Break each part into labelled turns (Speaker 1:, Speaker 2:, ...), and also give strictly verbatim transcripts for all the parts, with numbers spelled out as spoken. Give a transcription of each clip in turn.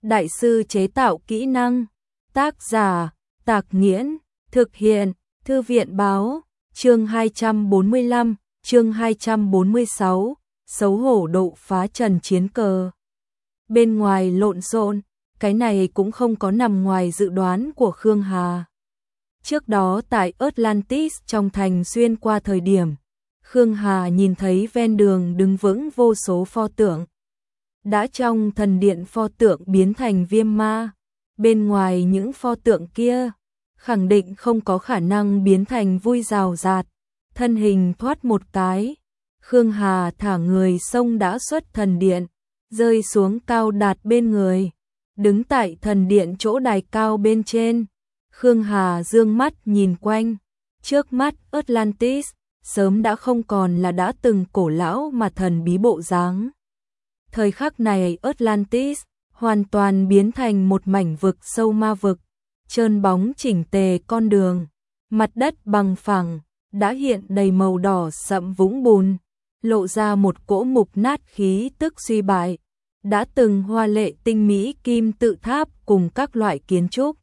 Speaker 1: Đại sư chế tạo kỹ năng. Tác giả, Tạc Nghiễn. Thực hiện, Thư viện báo. Chương hai trăm bốn mươi lăm, chương hai trăm bốn mươi sáu, xấu hổ độ phá trần chiến cờ. Bên ngoài lộn xộn, cái này cũng không có nằm ngoài dự đoán của Khương Hà. Trước đó tại Atlantis trong thành xuyên qua thời điểm, Khương Hà nhìn thấy ven đường đứng vững vô số pho tượng. Đã trong thần điện pho tượng biến thành viêm ma, bên ngoài những pho tượng kia, khẳng định không có khả năng biến thành vui rào rạt, thân hình thoát một cái. Khương Hà thả người xông đã xuất thần điện, rơi xuống cao đạt bên người, đứng tại thần điện chỗ đài cao bên trên. Khương Hà dương mắt nhìn quanh, trước mắt Atlantis sớm đã không còn là đã từng cổ lão mà thần bí bộ dáng. Thời khắc này Atlantis hoàn toàn biến thành một mảnh vực sâu ma vực, trơn bóng chỉnh tề con đường, mặt đất bằng phẳng, đã hiện đầy màu đỏ sậm vũng bùn, lộ ra một cỗ mục nát khí tức suy bại. Đã từng hoa lệ tinh mỹ kim tự tháp cùng các loại kiến trúc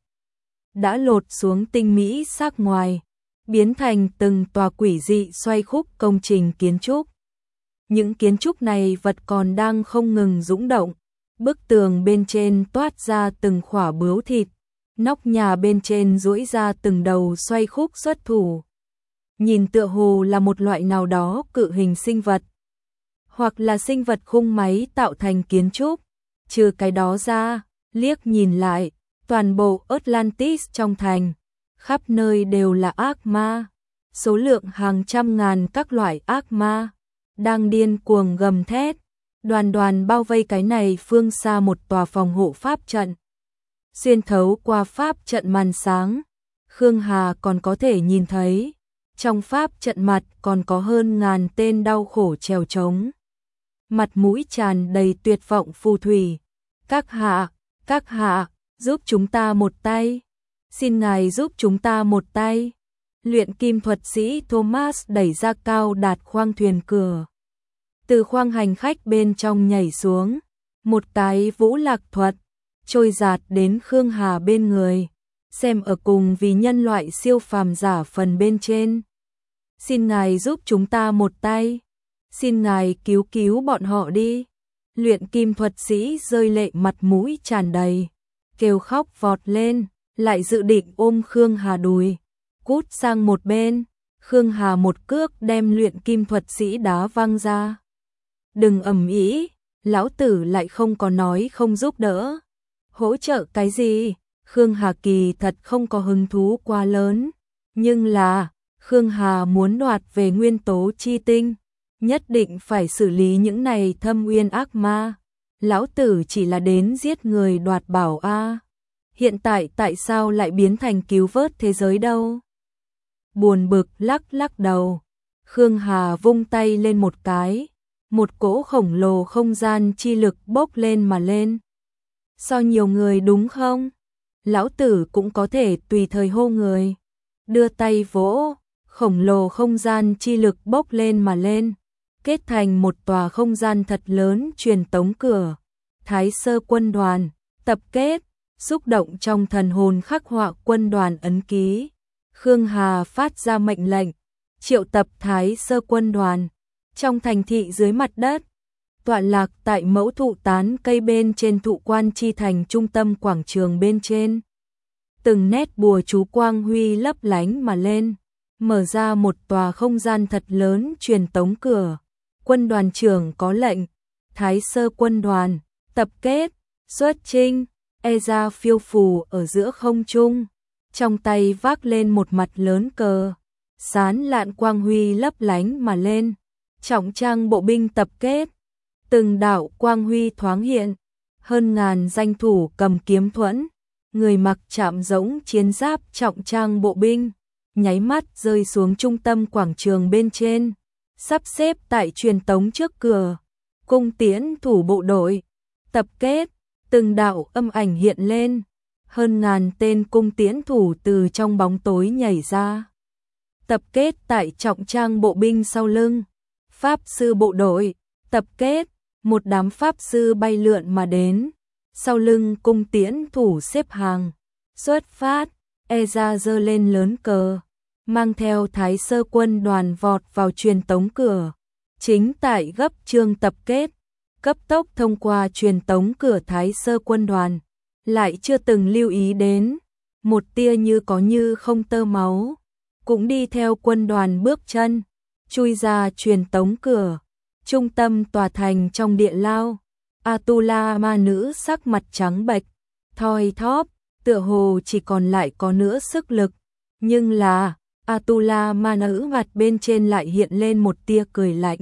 Speaker 1: đã lột xuống tinh mỹ sắc ngoài, biến thành từng tòa quỷ dị xoay khúc công trình kiến trúc. Những kiến trúc này vật còn đang không ngừng dũng động, bức tường bên trên toát ra từng khỏa bướu thịt, nóc nhà bên trên duỗi ra từng đầu xoay khúc xuất thủ. Nhìn tựa hồ là một loại nào đó cự hình sinh vật, hoặc là sinh vật khung máy tạo thành kiến trúc. Trừ cái đó ra, liếc nhìn lại, toàn bộ Atlantis trong thành, khắp nơi đều là ác ma, số lượng hàng trăm ngàn các loại ác ma đang điên cuồng gầm thét, đoàn đoàn bao vây cái này phương xa một tòa phòng hộ pháp trận. Xuyên thấu qua pháp trận màn sáng, Khương Hà còn có thể nhìn thấy, trong pháp trận mặt còn có hơn ngàn tên đau khổ trèo trống. Mặt mũi tràn đầy tuyệt vọng phù thủy. Các hạ, các hạ, giúp chúng ta một tay. Xin ngài giúp chúng ta một tay. Luyện kim thuật sĩ Thomas đẩy ra cao đạt khoang thuyền cửa. Từ khoang hành khách bên trong nhảy xuống, một cái vũ lạc thuật, trôi giạt đến Khương Hà bên người, xem ở cùng vì nhân loại siêu phàm giả phần bên trên. Xin ngài giúp chúng ta một tay. Xin ngài cứu cứu bọn họ đi. Luyện kim thuật sĩ rơi lệ mặt mũi tràn đầy, kêu khóc vọt lên, lại dự định ôm Khương Hà đùi. Cút sang một bên, Khương Hà một cước đem luyện kim thuật sĩ đá văng ra. Đừng ầm ĩ, lão tử lại không có nói không giúp đỡ. Hỗ trợ cái gì? Khương Hà kỳ thật không có hứng thú quá lớn, nhưng là Khương Hà muốn đoạt về nguyên tố chi tinh, nhất định phải xử lý những này thâm uyên ác ma. Lão tử chỉ là đến giết người đoạt bảo a. Hiện tại tại sao lại biến thành cứu vớt thế giới đâu? Buồn bực lắc lắc đầu, Khương Hà vung tay lên một cái, một cỗ khổng lồ không gian chi lực bốc lên mà lên. So nhiều người đúng không? Lão tử cũng có thể tùy thời hô người. Đưa tay vỗ, khổng lồ không gian chi lực bốc lên mà lên, kết thành một tòa không gian thật lớn truyền tống cửa. Thái sơ quân đoàn, tập kết, xúc động trong thần hồn khắc họa quân đoàn ấn ký. Khương Hà phát ra mệnh lệnh, triệu tập Thái sơ quân đoàn. Trong thành thị dưới mặt đất, tọa lạc tại mẫu thụ tán cây bên trên thụ quan chi thành trung tâm quảng trường bên trên. Từng nét bùa chú quang huy lấp lánh mà lên, mở ra một tòa không gian thật lớn truyền tống cửa. Quân đoàn trưởng có lệnh, Thái sơ quân đoàn, tập kết, xuất chinh. E ra phiêu phù ở giữa không trung, trong tay vác lên một mặt lớn cờ, sán lạn quang huy lấp lánh mà lên. Trọng trang bộ binh tập kết, từng đạo quang huy thoáng hiện, hơn ngàn danh thủ cầm kiếm thuẫn, người mặc chạm rỗng chiến giáp trọng trang bộ binh, nháy mắt rơi xuống trung tâm quảng trường bên trên, sắp xếp tại truyền tống trước cửa. Cung tiễn thủ bộ đội, tập kết, từng đạo âm ảnh hiện lên, hơn ngàn tên cung tiễn thủ từ trong bóng tối nhảy ra. Tập kết tại trọng trang bộ binh sau lưng. Pháp sư bộ đội, tập kết, một đám pháp sư bay lượn mà đến, sau lưng cung tiễn thủ xếp hàng. Xuất phát, Eza giơ lên lớn cờ, mang theo Thái Sơ quân đoàn vọt vào truyền tống cửa. Chính tại gấp chương tập kết, cấp tốc thông qua truyền tống cửa Thái Sơ quân đoàn, lại chưa từng lưu ý đến, một tia như có như không tơ máu, cũng đi theo quân đoàn bước chân, chui ra truyền tống cửa. Trung tâm tòa thành trong địa lao, Atula ma nữ sắc mặt trắng bệch, thoi thóp, tựa hồ chỉ còn lại có nữa sức lực, nhưng là Atula ma nữ mặt bên trên lại hiện lên một tia cười lạnh.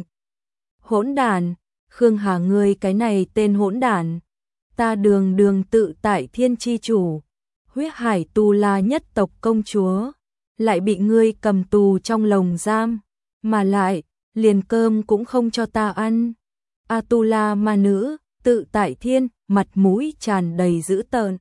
Speaker 1: Hỗn đản, Khương Hà ngươi cái này tên hỗn đản, ta đường đường tự tại thiên chi chủ, huyết hải tu la nhất tộc công chúa, lại bị ngươi cầm tù trong lồng giam, mà lại liền cơm cũng không cho ta ăn. Atula ma nữ, tự tại thiên, mặt mũi tràn đầy dữ tợn.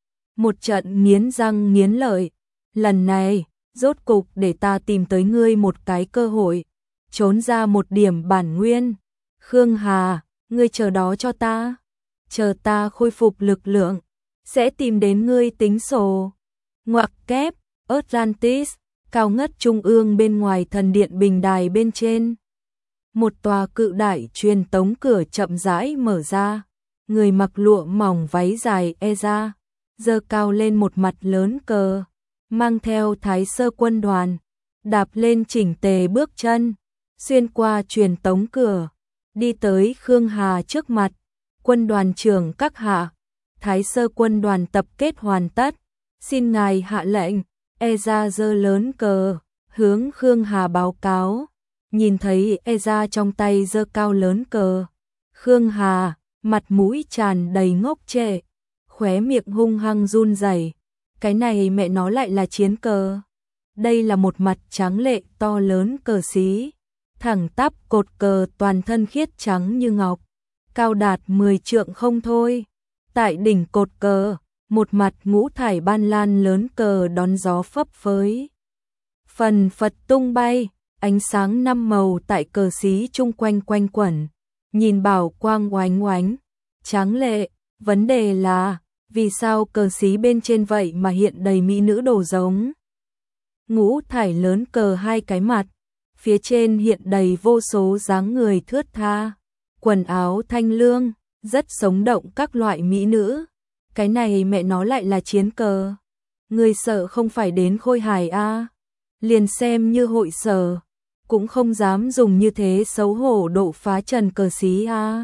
Speaker 1: Một trận nghiến răng nghiến lợi, lần này, rốt cục để ta tìm tới ngươi một cái cơ hội, trốn ra một điểm bản nguyên. Khương Hà, ngươi chờ đó cho ta, chờ ta khôi phục lực lượng, sẽ tìm đến ngươi tính sổ. Ngoặc kép, Atlantis, cao ngất trung ương bên ngoài thần điện bình đài bên trên. Một tòa cự đại truyền tống cửa chậm rãi mở ra, người mặc lụa mỏng váy dài Eza, giơ cao lên một mặt lớn cờ, mang theo Thái Sơ quân đoàn, đạp lên chỉnh tề bước chân, xuyên qua truyền tống cửa, đi tới Khương Hà trước mặt. Quân đoàn trưởng các hạ, Thái Sơ quân đoàn tập kết hoàn tất, xin ngài hạ lệnh. Eza giơ lớn cờ, hướng Khương Hà báo cáo. Nhìn thấy Eza trong tay giơ cao lớn cờ, Khương Hà, mặt mũi tràn đầy ngốc trệ, khóe miệng hung hăng run rẩy. Cái này mẹ nó lại là chiến cờ. Đây là một mặt trắng lệ to lớn cờ xí, thẳng tắp cột cờ toàn thân khiết trắng như ngọc, cao đạt mười trượng không thôi. Tại đỉnh cột cờ, một mặt ngũ thải ban lan lớn cờ đón gió phấp phới, phần phật tung bay, ánh sáng năm màu tại cờ xí chung quanh quanh quẩn, nhìn bảo quang oánh oánh, tráng lệ. Vấn đề là, vì sao cờ xí bên trên vậy mà hiện đầy mỹ nữ đồ giống? Ngũ thải lớn cờ hai cái mặt, phía trên hiện đầy vô số dáng người thướt tha, quần áo thanh lương, rất sống động các loại mỹ nữ. Cái này mẹ nó lại là chiến cờ. Người sợ không phải đến Khôi Hải a, à? Liền xem như hội sở, cũng không dám dùng như thế xấu hổ độ phá trần cờ xí a. À?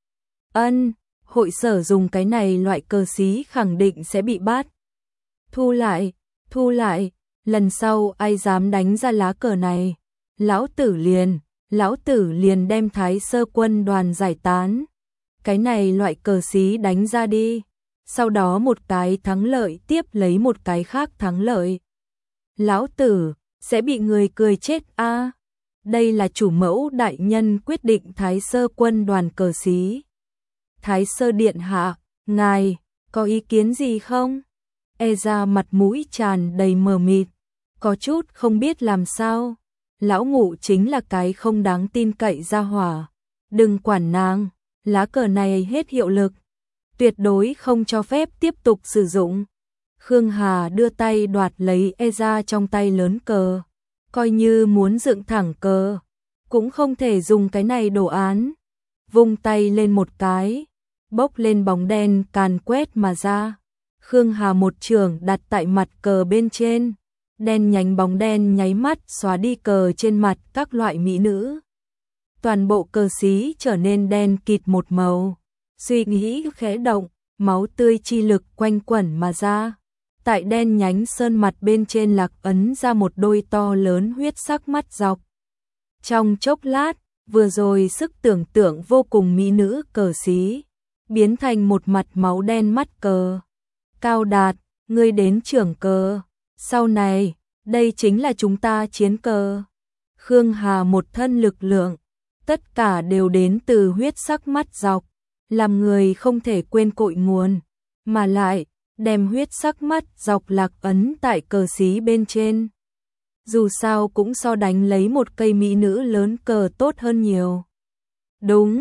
Speaker 1: Ân, hội sở dùng cái này loại cờ xí khẳng định sẽ bị bắt. Thu lại, thu lại, lần sau ai dám đánh ra lá cờ này, lão tử liền, lão tử liền đem Thái Sơ quân đoàn giải tán. Cái này loại cờ xí đánh ra đi, sau đó một cái thắng lợi tiếp lấy một cái khác thắng lợi. Lão tử sẽ bị người cười chết a. À, đây là chủ mẫu đại nhân quyết định Thái Sơ quân đoàn cờ xí. Thái Sơ điện hạ, ngài có ý kiến gì không? Eza mặt mũi tràn đầy mờ mịt, có chút không biết làm sao. Lão ngũ chính là cái không đáng tin cậy ra hỏa, đừng quản nàng, lá cờ này hết hiệu lực, tuyệt đối không cho phép tiếp tục sử dụng. Khương Hà đưa tay đoạt lấy Eza trong tay lớn cờ, coi như muốn dựng thẳng cờ, cũng không thể dùng cái này đồ án. Vung tay lên một cái, bốc lên bóng đen càn quét mà ra. Khương Hà một chưởng đặt tại mặt cờ bên trên, đen nhánh bóng đen nháy mắt xóa đi cờ trên mặt các loại mỹ nữ. Toàn bộ cờ xí trở nên đen kịt một màu. Suy nghĩ khẽ động, máu tươi chi lực quanh quẩn mà ra. Tại đen nhánh sơn mặt bên trên lạc ấn ra một đôi to lớn huyết sắc mắt dọc. Trong chốc lát, vừa rồi sức tưởng tượng vô cùng mỹ nữ cờ xí, biến thành một mặt máu đen mắt cờ. Cao Đạt, ngươi đến trưởng cờ, sau này, đây chính là chúng ta chiến cờ. Khương Hà một thân lực lượng, tất cả đều đến từ huyết sắc mắt dọc, làm người không thể quên cội nguồn, mà lại đem huyết sắc mắt dọc lạc ấn tại cờ xí bên trên. Dù sao cũng so đánh lấy một cây mỹ nữ lớn cờ tốt hơn nhiều. Đúng,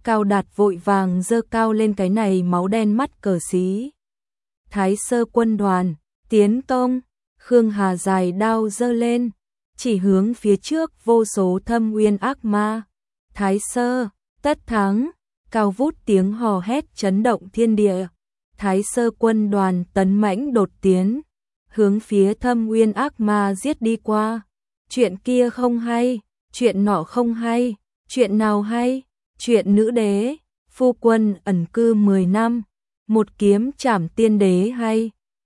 Speaker 1: Cao Đạt vội vàng giơ cao lên cái này máu đen mắt cờ xí. Thái Sơ quân đoàn, tiến công. Khương Hà dài đao giơ lên, chỉ hướng phía trước vô số thâm uyên ác ma. Thái Sơ, tất thắng. Cao vút tiếng hò hét chấn động thiên địa. Thái Sơ quân đoàn tấn mãnh đột tiến, hướng phía thâm uyên ác ma giết đi qua. Chuyện kia không hay, chuyện nọ không hay, chuyện nào hay? Chuyện nữ đế, phu quân ẩn cư mười năm, một kiếm trảm tiên đế hay?